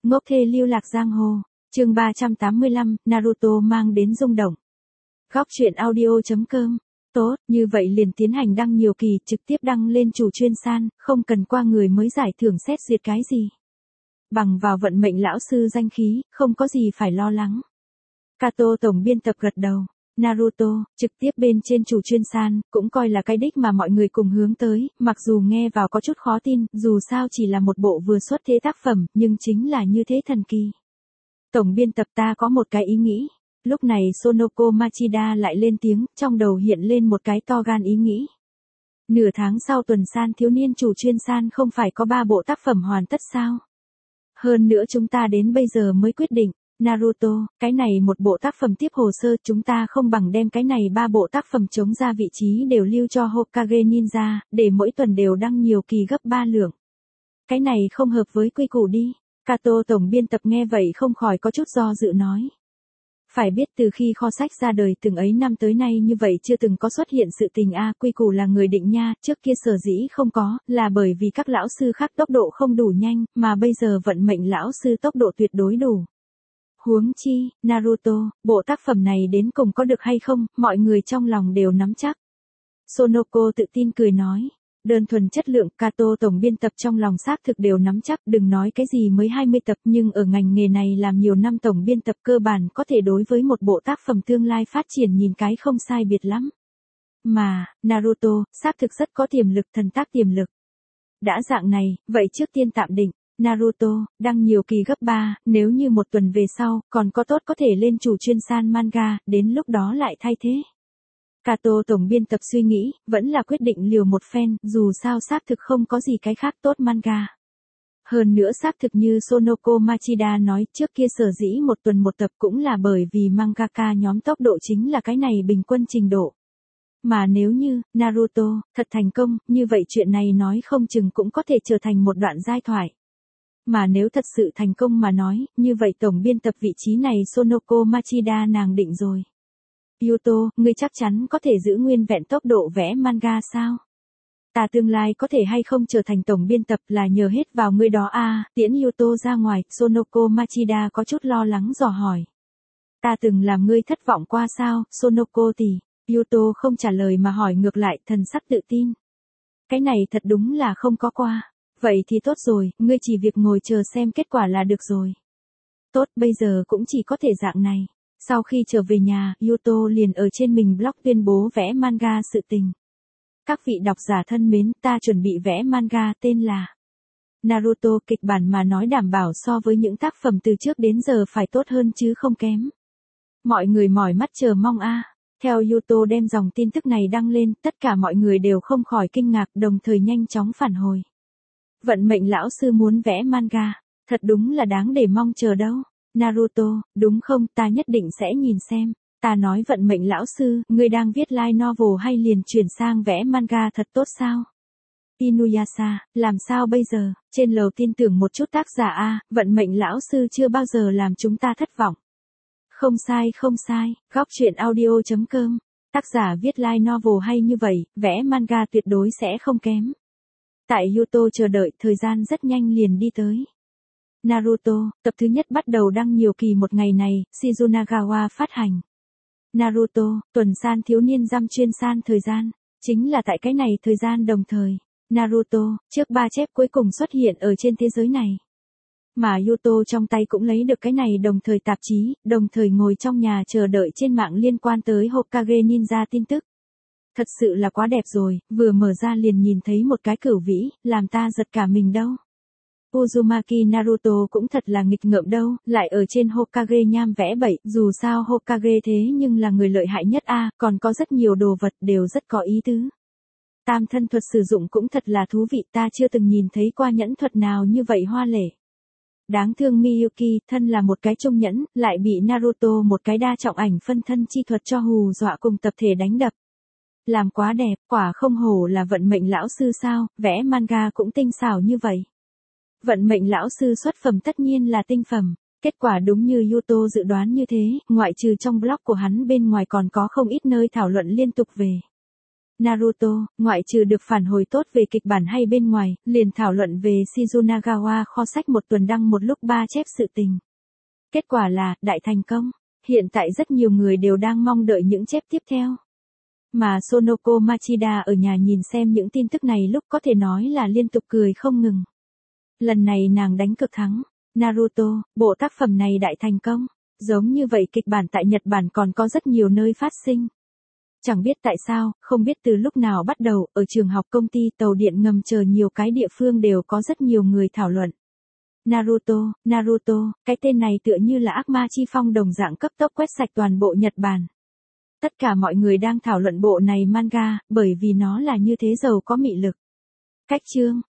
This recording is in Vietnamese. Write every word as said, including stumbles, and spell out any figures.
Ngốc thê lưu lạc giang hồ, chương ba trăm tám mươi lăm, Naruto mang đến rung động. Góc truyện audio chấm com. Tốt, như vậy liền tiến hành đăng nhiều kỳ, trực tiếp đăng lên chủ chuyên san, không cần qua người mới giải thưởng xét duyệt cái gì. Bằng vào vận mệnh lão sư danh khí, không có gì phải lo lắng. Kato tổng biên tập gật đầu. Naruto, trực tiếp bên trên chủ chuyên san, cũng coi là cái đích mà mọi người cùng hướng tới, mặc dù nghe vào có chút khó tin, dù sao chỉ là một bộ vừa xuất thế tác phẩm, nhưng chính là như thế thần kỳ. Tổng biên tập ta có một cái ý nghĩ. Lúc này Sonoko Machida lại lên tiếng, trong đầu hiện lên một cái to gan ý nghĩ. Nửa tháng sau tuần san thiếu niên chủ chuyên san không phải có ba bộ tác phẩm hoàn tất sao? Hơn nữa chúng ta đến bây giờ mới quyết định. Naruto, cái này một bộ tác phẩm tiếp hồ sơ, chúng ta không bằng đem cái này ba bộ tác phẩm chống ra vị trí đều lưu cho Hokage Ninja, để mỗi tuần đều đăng nhiều kỳ gấp ba lượng. Cái này không hợp với quy củ đi. Kato tổng biên tập nghe vậy không khỏi có chút do dự nói. Phải biết từ khi kho sách ra đời từng ấy năm tới nay như vậy chưa từng có xuất hiện sự tình a, quy củ là người định nha, trước kia sở dĩ không có, là bởi vì các lão sư khác tốc độ không đủ nhanh, mà bây giờ vận mệnh lão sư tốc độ tuyệt đối đủ. Huống chi, Naruto, bộ tác phẩm này đến cùng có được hay không, mọi người trong lòng đều nắm chắc. Sonoko tự tin cười nói. Đơn thuần chất lượng, Kato tổng biên tập trong lòng xác thực đều nắm chắc, đừng nói cái gì mới hai mươi tập, nhưng ở ngành nghề này làm nhiều năm tổng biên tập cơ bản có thể đối với một bộ tác phẩm tương lai phát triển nhìn cái không sai biệt lắm. Mà, Naruto, xác thực rất có tiềm lực, thần tác tiềm lực. Đã dạng này, vậy trước tiên tạm định. Naruto, đăng nhiều kỳ gấp ba, nếu như một tuần về sau, còn có tốt có thể lên chủ chuyên san manga, đến lúc đó lại thay thế. Kato tổng biên tập suy nghĩ, vẫn là quyết định liều một phen, dù sao xác thực không có gì cái khác tốt manga. Hơn nữa xác thực như Sonoko Machida nói, trước kia sở dĩ một tuần một tập cũng là bởi vì mangaka nhóm tốc độ chính là cái này bình quân trình độ. Mà nếu như, Naruto, thật thành công, như vậy chuyện này nói không chừng cũng có thể trở thành một đoạn giai thoại. Mà nếu thật sự thành công mà nói, như vậy tổng biên tập vị trí này Sonoko Machida nàng định rồi. Yuto, ngươi chắc chắn có thể giữ nguyên vẹn tốc độ vẽ manga sao? Ta tương lai có thể hay không trở thành tổng biên tập là nhờ hết vào ngươi đó a. À, tiễn Yuto ra ngoài, Sonoko Machida có chút lo lắng dò hỏi. Ta từng làm ngươi thất vọng qua sao, Sonoko tỷ? Yuto không trả lời mà hỏi ngược lại, thần sắc tự tin. Cái này thật đúng là không có qua. Vậy thì tốt rồi, ngươi chỉ việc ngồi chờ xem kết quả là được rồi. Tốt, bây giờ cũng chỉ có thể dạng này. Sau khi trở về nhà, Yuto liền ở trên mình blog tuyên bố vẽ manga sự tình. Các vị độc giả thân mến, ta chuẩn bị vẽ manga tên là Naruto, kịch bản mà nói đảm bảo so với những tác phẩm từ trước đến giờ phải tốt hơn chứ không kém. Mọi người mỏi mắt chờ mong a. Theo Yuto đem dòng tin tức này đăng lên, tất cả mọi người đều không khỏi kinh ngạc, đồng thời nhanh chóng phản hồi. Vận mệnh lão sư muốn vẽ manga, thật đúng là đáng để mong chờ đâu. Naruto, đúng không, ta nhất định sẽ nhìn xem. Ta nói vận mệnh lão sư, ngươi đang viết light novel hay liền chuyển sang vẽ manga thật tốt sao? Inuyasha, làm sao bây giờ, trên lầu tin tưởng một chút tác giả a, vận mệnh lão sư chưa bao giờ làm chúng ta thất vọng. Không sai không sai, góc truyện audio chấm com. Tác giả viết light novel hay như vậy, vẽ manga tuyệt đối sẽ không kém. Tại Yuto chờ đợi, thời gian rất nhanh liền đi tới. Naruto, tập thứ nhất bắt đầu đăng nhiều kỳ một ngày này, Shizunagawa phát hành. Naruto, tuần san thiếu niên giam chuyên san thời gian, chính là tại cái này thời gian đồng thời. Naruto, trước ba chép cuối cùng xuất hiện ở trên thế giới này. Mà Yuto trong tay cũng lấy được cái này đồng thời tạp chí, đồng thời ngồi trong nhà chờ đợi trên mạng liên quan tới Hokage Ninja tin tức. Thật sự là quá đẹp rồi, vừa mở ra liền nhìn thấy một cái cửu vĩ, làm ta giật cả mình đâu. Uzumaki Naruto cũng thật là nghịch ngợm đâu, lại ở trên Hokage nham vẽ bậy, dù sao Hokage thế nhưng là người lợi hại nhất a, à, còn có rất nhiều đồ vật đều rất có ý tứ. Tam thân thuật sử dụng cũng thật là thú vị, ta chưa từng nhìn thấy qua nhẫn thuật nào như vậy hoa lệ. Đáng thương Miyuki, thân là một cái trung nhẫn, lại bị Naruto một cái đa trọng ảnh phân thân chi thuật cho hù dọa cùng tập thể đánh đập. Làm quá đẹp, quả không hổ là vận mệnh lão sư sao, vẽ manga cũng tinh xảo như vậy. Vận mệnh lão sư xuất phẩm tất nhiên là tinh phẩm, kết quả đúng như Yuto dự đoán như thế, ngoại trừ trong blog của hắn bên ngoài còn có không ít nơi thảo luận liên tục về. Naruto, ngoại trừ được phản hồi tốt về kịch bản hay bên ngoài, liền thảo luận về Shizunagawa kho sách một tuần đăng một lúc ba chép sự tình. Kết quả là, đại thành công. Hiện tại rất nhiều người đều đang mong đợi những chép tiếp theo. Mà Sonoko Machida ở nhà nhìn xem những tin tức này lúc có thể nói là liên tục cười không ngừng. Lần này nàng đánh cực thắng. Naruto, bộ tác phẩm này đại thành công. Giống như vậy kịch bản tại Nhật Bản còn có rất nhiều nơi phát sinh. Chẳng biết tại sao, không biết từ lúc nào bắt đầu, ở trường học, công ty, tàu điện ngầm chờ nhiều cái địa phương đều có rất nhiều người thảo luận. Naruto, Naruto, cái tên này tựa như là ác ma chi phong đồng dạng cấp tốc quét sạch toàn bộ Nhật Bản. Tất cả mọi người đang thảo luận bộ này manga, bởi vì nó là như thế giàu có mị lực. Cách chương,